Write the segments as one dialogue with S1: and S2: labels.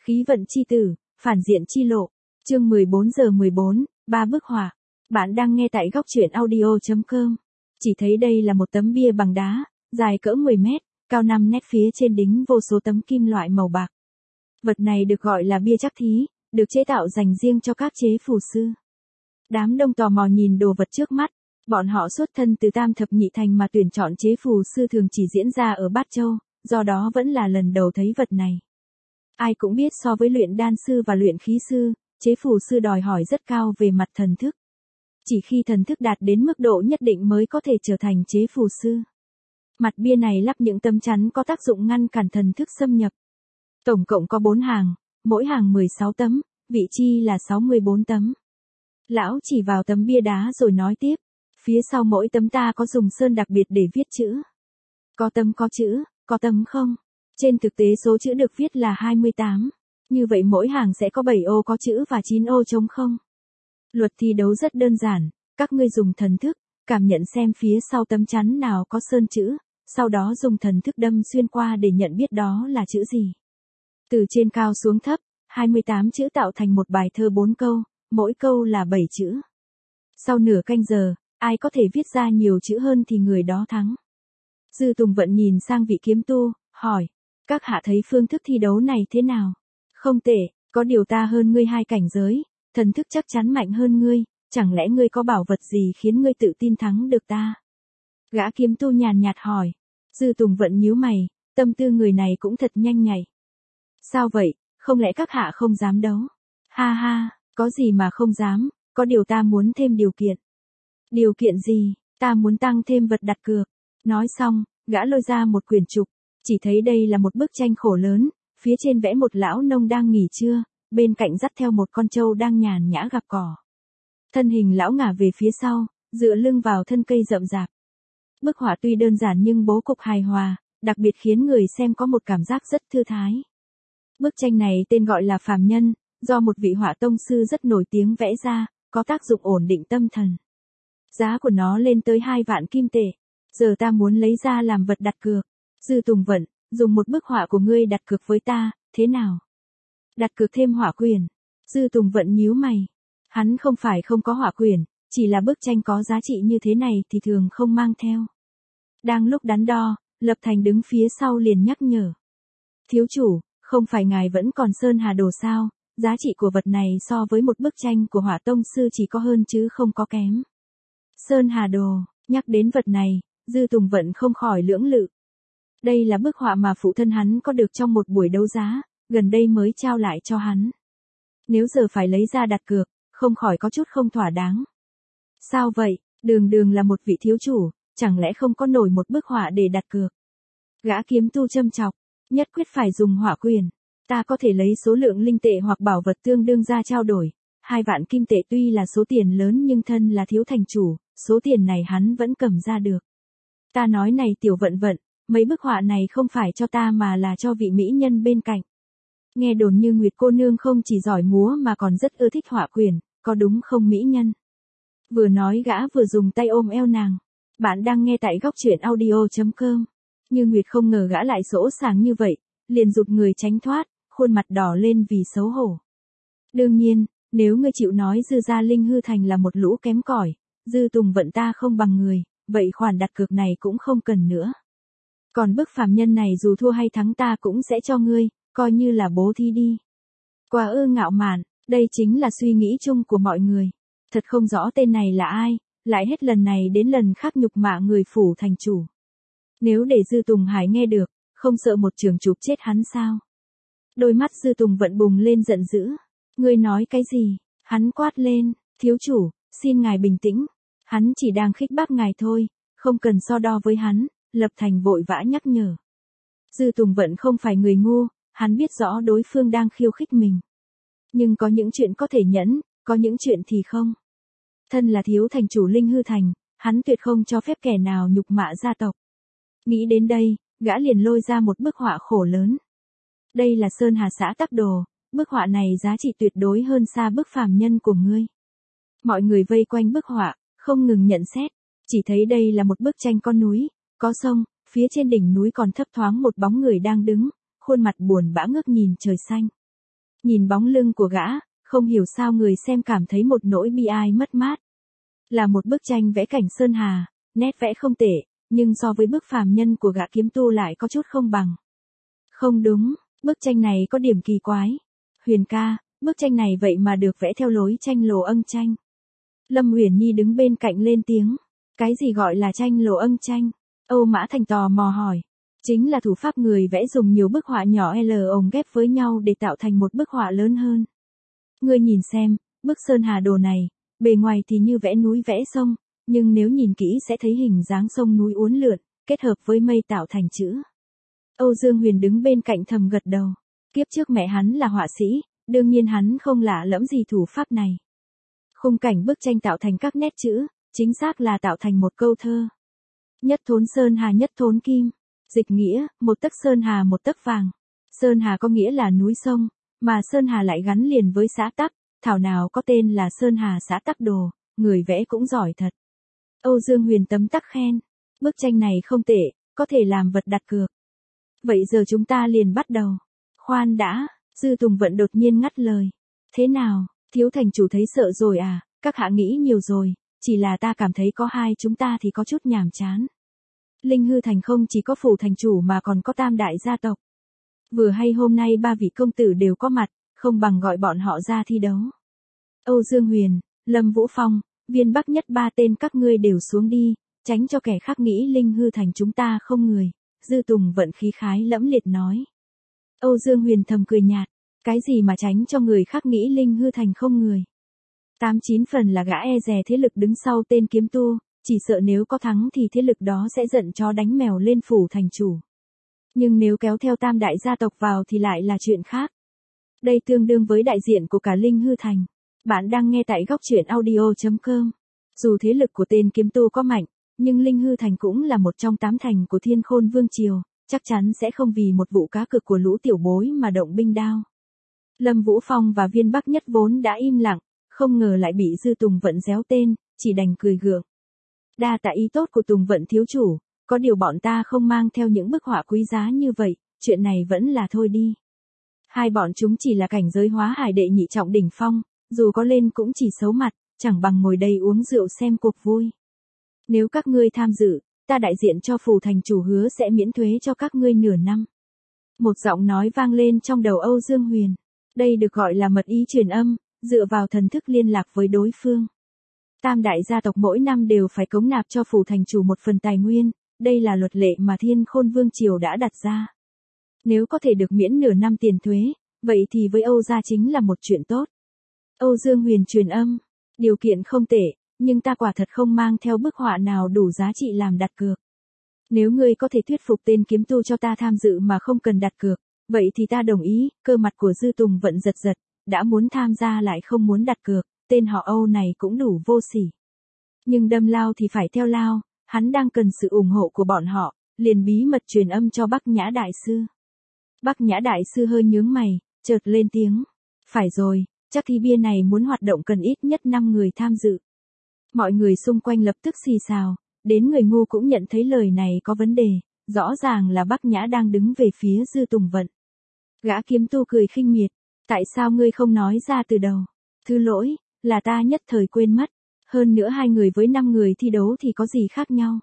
S1: Khí vận chi tử, phản diện chi lộ. Chương 14/14, 3 bức họa. Bạn đang nghe tại góc truyện audio.com. Chỉ thấy đây là một tấm bia bằng đá, dài cỡ 10 mét, cao 5 mét, phía trên đính vô số tấm kim loại màu bạc. Vật này được gọi là bia trắc thí, được chế tạo dành riêng cho các chế phù sư. Đám đông tò mò nhìn đồ vật trước mắt, bọn họ xuất thân từ Tam Thập Nhị Thành mà tuyển chọn chế phù sư thường chỉ diễn ra ở Bát Châu, do đó vẫn là lần đầu thấy vật này. Ai cũng biết so với luyện đan sư và luyện khí sư, chế phù sư đòi hỏi rất cao về mặt thần thức. Chỉ khi thần thức đạt đến mức độ nhất định mới có thể trở thành chế phù sư. Mặt bia này lắp những tấm chắn có tác dụng ngăn cản thần thức xâm nhập. Tổng cộng có 4 hàng, mỗi hàng 16 tấm, vị chi là 64 tấm. Lão chỉ vào tấm bia đá rồi nói tiếp, phía sau mỗi tấm ta có dùng sơn đặc biệt để viết chữ. Có tấm có chữ, có tấm không. Trên thực tế số chữ được viết là 28. Như vậy mỗi hàng sẽ có 7 ô có chữ và 9 ô trống không. Luật thi đấu rất đơn giản, các ngươi dùng thần thức, cảm nhận xem phía sau tấm chắn nào có sơn chữ, sau đó dùng thần thức đâm xuyên qua để nhận biết đó là chữ gì. Từ trên cao xuống thấp, 28 chữ tạo thành một bài thơ 4 câu, mỗi câu là 7 chữ. Sau nửa canh giờ, ai có thể viết ra nhiều chữ hơn thì người đó thắng. Dư Tùng Vận nhìn sang vị kiếm tu, hỏi, các hạ thấy phương thức thi đấu này thế nào? Không tệ, có điều ta hơn ngươi 2 cảnh giới, thần thức chắc chắn mạnh hơn ngươi, chẳng lẽ ngươi có bảo vật gì khiến ngươi tự tin thắng được ta? Gã kiếm tu nhàn nhạt hỏi. Dư Tùng Vận nhíu mày, tâm tư người này cũng thật nhanh nhạy. Sao vậy, không lẽ các hạ không dám đấu? Ha ha, có gì mà không dám, có điều ta muốn thêm điều kiện. Điều kiện gì? Ta muốn tăng thêm vật đặt cược. Nói xong, gã lôi ra một quyển trục, chỉ thấy đây là một bức tranh khổ lớn, phía trên vẽ một lão nông đang nghỉ trưa, bên cạnh dắt theo một con trâu đang nhàn nhã gặm cỏ. Thân hình lão ngả về phía sau, dựa lưng vào thân cây rậm rạp. Bức họa tuy đơn giản nhưng bố cục hài hòa, đặc biệt khiến người xem có một cảm giác rất thư thái. Bức tranh này tên gọi là Phàm Nhân, do một vị họa tông sư rất nổi tiếng vẽ ra, có tác dụng ổn định tâm thần. Giá của nó lên tới 2 vạn kim tệ. Giờ ta muốn lấy ra làm vật đặt cược. Dư Tùng Vận, dùng một bức họa của ngươi đặt cược với ta, thế nào? Đặt cược thêm họa quyển. Dư Tùng Vận nhíu mày. Hắn không phải không có họa quyển, chỉ là bức tranh có giá trị như thế này thì thường không mang theo. Đang lúc đắn đo, Lập Thành đứng phía sau liền nhắc nhở. Thiếu chủ, không phải ngài vẫn còn sơn hà đồ sao? Giá trị của vật này so với một bức tranh của họa tông sư chỉ có hơn chứ không có kém. Sơn hà đồ, nhắc đến vật này, Dư Tùng Vận không khỏi lưỡng lự. Đây là bức họa mà phụ thân hắn có được trong một buổi đấu giá, gần đây mới trao lại cho hắn. Nếu giờ phải lấy ra đặt cược, không khỏi có chút không thỏa đáng. Sao vậy, đường đường là một vị thiếu chủ, chẳng lẽ không có nổi một bức họa để đặt cược? Gã kiếm tu châm chọc, nhất quyết phải dùng họa quyền. Ta có thể lấy số lượng linh tệ hoặc bảo vật tương đương ra trao đổi. 2 vạn kim tệ tuy là số tiền lớn nhưng thân là thiếu thành chủ, số tiền này hắn vẫn cầm ra được. Ta nói này Tiểu Vận Vận, mấy bức họa này không phải cho ta mà là cho vị mỹ nhân bên cạnh. Nghe đồn như Nguyệt cô nương không chỉ giỏi múa mà còn rất ưa thích họa quyển, có đúng không mỹ nhân? Vừa nói gã vừa dùng tay ôm eo nàng. Bạn đang nghe tại góc truyện audio.com. Như Nguyệt không ngờ gã lại sỗ sàng như vậy, liền rụt người tránh thoát, khuôn mặt đỏ lên vì xấu hổ. Đương nhiên, nếu ngươi chịu nói Dư gia Linh Hư Thành là một lũ kém cỏi, Dư Tùng Vận ta không bằng người, vậy khoản đặt cược này cũng không cần nữa. Còn bức phàm nhân này dù thua hay thắng ta cũng sẽ cho ngươi, coi như là bố thí đi. Quá ngạo mạn, đây chính là suy nghĩ chung của mọi người. Thật không rõ tên này là ai, lại hết lần này đến lần khác nhục mạ người phủ thành chủ. Nếu để Dư Tùng Hải nghe được, không sợ một trường chụp chết hắn sao? Đôi mắt Dư Tùng Vận bùng lên giận dữ. Ngươi nói cái gì? Hắn quát lên, thiếu chủ, xin ngài bình tĩnh. Hắn chỉ đang khích bác ngài thôi, không cần so đo với hắn. Lập Thành vội vã nhắc nhở. Dư Tùng Vận không phải người ngu, hắn biết rõ đối phương đang khiêu khích mình. Nhưng có những chuyện có thể nhẫn, có những chuyện thì không. Thân là thiếu thành chủ Linh Hư Thành, hắn tuyệt không cho phép kẻ nào nhục mạ gia tộc. Nghĩ đến đây, gã liền lôi ra một bức họa khổ lớn. Đây là Sơn Hà xã Tắc Đồ, bức họa này giá trị tuyệt đối hơn xa bức phàm nhân của ngươi. Mọi người vây quanh bức họa, không ngừng nhận xét, chỉ thấy đây là một bức tranh con núi, có sông, phía trên đỉnh núi còn thấp thoáng một bóng người đang đứng, khuôn mặt buồn bã ngước nhìn trời xanh. Nhìn bóng lưng của gã, không hiểu sao người xem cảm thấy một nỗi bi ai mất mát. Là một bức tranh vẽ cảnh sơn hà, nét vẽ không tệ, nhưng so với bức phàm nhân của gã kiếm tu lại có chút không bằng. Không đúng, bức tranh này có điểm kỳ quái. Huyền ca, bức tranh này vậy mà được vẽ theo lối tranh lồ âng tranh. Lâm Uyển Nhi đứng bên cạnh lên tiếng. Cái gì gọi là tranh lồ âng tranh? Âu Mã Thành tò mò hỏi. Chính là thủ pháp người vẽ dùng nhiều bức họa nhỏ L ồng ghép với nhau để tạo thành một bức họa lớn hơn. Ngươi nhìn xem, bức sơn hà đồ này, bề ngoài thì như vẽ núi vẽ sông, nhưng nếu nhìn kỹ sẽ thấy hình dáng sông núi uốn lượn, kết hợp với mây tạo thành chữ. Âu Dương Huyền đứng bên cạnh thầm gật đầu. Kiếp trước mẹ hắn là họa sĩ, đương nhiên hắn không lạ lẫm gì thủ pháp này. Khung cảnh bức tranh tạo thành các nét chữ, chính xác là tạo thành một câu thơ. Nhất thốn sơn hà nhất thốn kim. Dịch nghĩa, một tấc sơn hà một tấc vàng. Sơn hà có nghĩa là núi sông, mà sơn hà lại gắn liền với xã tắc, thảo nào có tên là sơn hà xã tắc đồ, người vẽ cũng giỏi thật. Âu Dương Huyền tấm tắc khen. Bức tranh này không tệ, có thể làm vật đặt cược. Vậy giờ chúng ta liền bắt đầu. Khoan đã, Dư Tùng Vận đột nhiên ngắt lời. Thế nào, thiếu thành chủ thấy sợ rồi à, các hạ nghĩ nhiều rồi, chỉ là ta cảm thấy có hai chúng ta thì có chút nhàm chán. Linh Hư Thành không chỉ có phủ thành chủ mà còn có tam đại gia tộc. Vừa hay hôm nay ba vị công tử đều có mặt, không bằng gọi bọn họ ra thi đấu. Âu Dương Huyền, Lâm Vũ Phong, Viên Bắc Nhất ba tên các ngươi đều xuống đi, tránh cho kẻ khác nghĩ Linh Hư Thành chúng ta không người. Dư Tùng Vận khí khái lẫm liệt nói. Âu Dương Huyền thầm cười nhạt, cái gì mà tránh cho người khác nghĩ Linh Hư Thành không người. 89 phần là gã e dè thế lực đứng sau tên kiếm tu, chỉ sợ nếu có thắng thì thế lực đó sẽ giận chó đánh mèo lên phủ thành chủ. Nhưng nếu kéo theo tam đại gia tộc vào thì lại là chuyện khác. Đây tương đương với đại diện của cả Linh Hư Thành. Bạn đang nghe tại góc truyện audio.com. Dù thế lực của tên kiếm tu có mạnh, nhưng Linh Hư Thành cũng là một trong 8 thành của Thiên Khôn Vương Triều, chắc chắn sẽ không vì một vụ cá cược của lũ tiểu bối mà động binh đao. Lâm Vũ Phong và Viên Bắc Nhất vốn đã im lặng, không ngờ lại bị Dư Tùng Vận réo tên, chỉ đành cười gượng. Đa tạ ý tốt của Tùng Vận thiếu chủ, có điều bọn ta không mang theo những bức họa quý giá như vậy, chuyện này vẫn là thôi đi. Hai bọn chúng chỉ là cảnh giới hóa hải đệ nhị trọng đỉnh phong, dù có lên cũng chỉ xấu mặt, chẳng bằng ngồi đây uống rượu xem cuộc vui. Nếu các ngươi tham dự, ta đại diện cho phủ thành chủ hứa sẽ miễn thuế cho các ngươi nửa năm. Một giọng nói vang lên trong đầu Âu Dương Huyền. Đây được gọi là mật ý truyền âm, dựa vào thần thức liên lạc với đối phương. Tam đại gia tộc mỗi năm đều phải cống nạp cho phủ thành chủ một phần tài nguyên, đây là luật lệ mà Thiên Khôn Vương Triều đã đặt ra. Nếu có thể được miễn nửa năm tiền thuế, vậy thì với Âu gia chính là một chuyện tốt. Âu Dương Huyền truyền âm, điều kiện không tệ, nhưng ta quả thật không mang theo bức họa nào đủ giá trị làm đặt cược. Nếu ngươi có thể thuyết phục tên kiếm tu cho ta tham dự mà không cần đặt cược, vậy thì ta đồng ý. Cơ mặt của Dư Tùng Vận giật giật, đã muốn tham gia lại không muốn đặt cược, tên họ Âu này cũng đủ vô sỉ. Nhưng đâm lao thì phải theo lao, hắn đang cần sự ủng hộ của bọn họ, liền bí mật truyền âm cho Bắc Nhã Đại Sư. Bắc Nhã Đại Sư hơi nhướng mày, chợt lên tiếng. Phải rồi, chắc thi bia này muốn hoạt động cần ít nhất 5 người tham dự. Mọi người xung quanh lập tức xì xào, đến người ngu cũng nhận thấy lời này có vấn đề, rõ ràng là Bắc Nhã đang đứng về phía Dư Tùng Vận. Gã kiếm tu cười khinh miệt, tại sao ngươi không nói ra từ đầu? Thứ lỗi, là ta nhất thời quên mất, hơn nữa 2 người với 5 người thi đấu thì có gì khác nhau?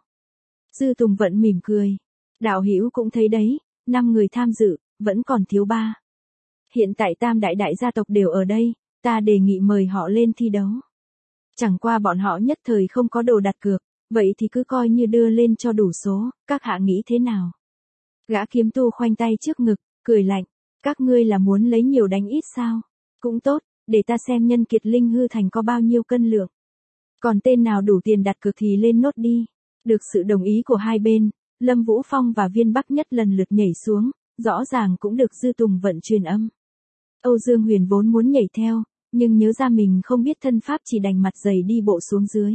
S1: Dư Tùng Vận mỉm cười, đạo hữu cũng thấy đấy, 5 người tham dự, vẫn còn thiếu 3. Hiện tại tam đại gia tộc đều ở đây, ta đề nghị mời họ lên thi đấu. Chẳng qua bọn họ nhất thời không có đồ đặt cược, vậy thì cứ coi như đưa lên cho đủ số, các hạ nghĩ thế nào? Gã kiếm tu khoanh tay trước ngực, cười lạnh, các ngươi là muốn lấy nhiều đánh ít sao? Cũng tốt, để ta xem nhân kiệt Linh Hư Thành có bao nhiêu cân lượng. Còn tên nào đủ tiền đặt cược thì lên nốt đi. Được sự đồng ý của hai bên, Lâm Vũ Phong và Viên Bắc Nhất lần lượt nhảy xuống, rõ ràng cũng được Dư Tùng Vận truyền âm. Âu Dương Huyền vốn muốn nhảy theo, nhưng nhớ ra mình không biết thân pháp chỉ đành mặt dày đi bộ xuống dưới.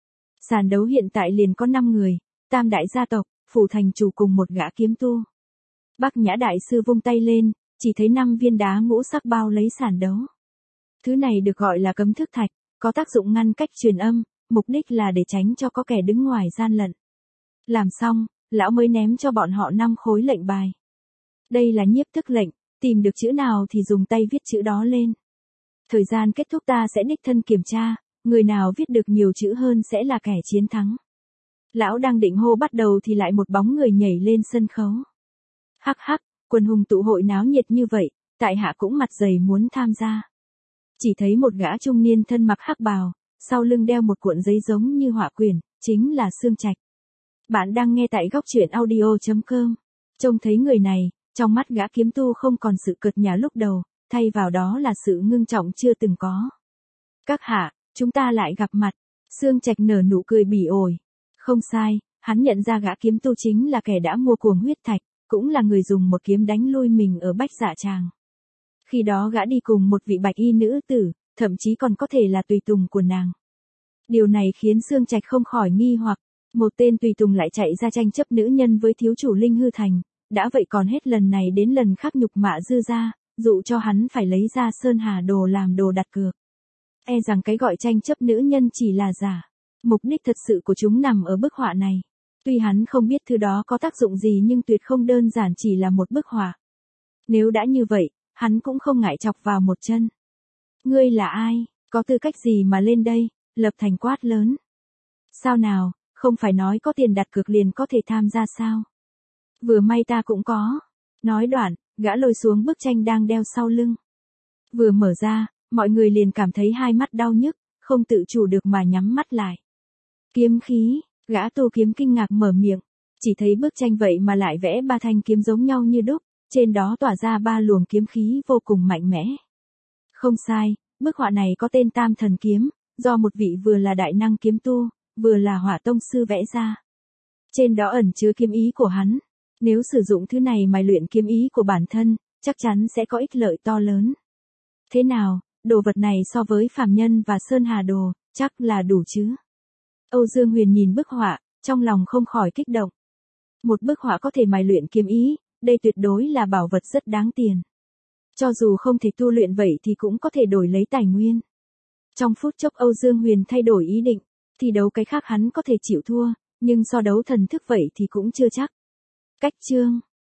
S1: Sàn đấu hiện tại liền có 5 người, tam đại gia tộc, phủ thành chủ cùng một gã kiếm tu. Bắc Nhã Đại Sư vung tay lên, chỉ thấy 5 viên đá ngũ sắc bao lấy sàn đấu. Thứ này được gọi là cấm thức thạch, có tác dụng ngăn cách truyền âm, mục đích là để tránh cho có kẻ đứng ngoài gian lận. Làm xong, lão mới ném cho bọn họ 5 khối lệnh bài. Đây là nhiếp thức lệnh, tìm được chữ nào thì dùng tay viết chữ đó lên. Thời gian kết thúc ta sẽ đích thân kiểm tra, người nào viết được nhiều chữ hơn sẽ là kẻ chiến thắng. Lão đang định hô bắt đầu thì lại một bóng người nhảy lên sân khấu. Hắc hắc, quần hùng tụ hội náo nhiệt như vậy, tại hạ cũng mặt dày muốn tham gia. Chỉ thấy một gã trung niên thân mặc hắc bào, sau lưng đeo một cuộn giấy giống như họa quyển, chính là Sương Trạch. Bạn đang nghe tại góc truyện audio.com. Trông thấy người này, trong mắt gã kiếm tu không còn sự cợt nhả lúc đầu, thay vào đó là sự ngưng trọng chưa từng có. Các hạ, chúng ta lại gặp mặt. Sương Trạch nở nụ cười bỉ ổi. Không sai, hắn nhận ra gã kiếm tu chính là kẻ đã mua cuồng huyết thạch, cũng là người dùng một kiếm đánh lui mình ở Bách Dạ Tràng. Khi đó gã đi cùng một vị bạch y nữ tử, thậm chí còn có thể là tùy tùng của nàng. Điều này khiến Sương Trạch không khỏi nghi hoặc, một tên tùy tùng lại chạy ra tranh chấp nữ nhân với thiếu chủ Linh Hư Thành, đã vậy còn hết lần này đến lần khác nhục mạ Dư gia, dụ cho hắn phải lấy ra Sơn Hà Đồ làm đồ đặt cược. E rằng cái gọi tranh chấp nữ nhân chỉ là giả. Mục đích thật sự của chúng nằm ở bức họa này. Tuy hắn không biết thứ đó có tác dụng gì nhưng tuyệt không đơn giản chỉ là một bức họa. Nếu đã như vậy, hắn cũng không ngại chọc vào một chân. Ngươi là ai, có tư cách gì mà lên đây, Lập Thành quát lớn. Sao nào, không phải nói có tiền đặt cược liền có thể tham gia sao? Vừa may ta cũng có. Nói đoạn, gã lôi xuống bức tranh đang đeo sau lưng. Vừa mở ra, mọi người liền cảm thấy hai mắt đau nhức, không tự chủ được mà nhắm mắt lại. Kiếm khí, gã tu kiếm kinh ngạc mở miệng, chỉ thấy bức tranh vậy mà lại vẽ ba thanh kiếm giống nhau như đúc, trên đó tỏa ra ba luồng kiếm khí vô cùng mạnh mẽ. Không sai, bức họa này có tên Tam Thần Kiếm, do một vị vừa là đại năng kiếm tu, vừa là hỏa tông sư vẽ ra. Trên đó ẩn chứa kiếm ý của hắn, nếu sử dụng thứ này mà luyện kiếm ý của bản thân, chắc chắn sẽ có ích lợi to lớn. Thế nào, đồ vật này so với phàm nhân và Sơn Hà Đồ, chắc là đủ chứ? Âu Dương Huyền nhìn bức họa, trong lòng không khỏi kích động. Một bức họa có thể mài luyện kiếm ý, đây tuyệt đối là bảo vật rất đáng tiền. Cho dù không thể tu luyện vậy thì cũng có thể đổi lấy tài nguyên. Trong phút chốc Âu Dương Huyền thay đổi ý định, thi đấu cái khác hắn có thể chịu thua, nhưng so đấu thần thức vậy thì cũng chưa chắc. Cách chương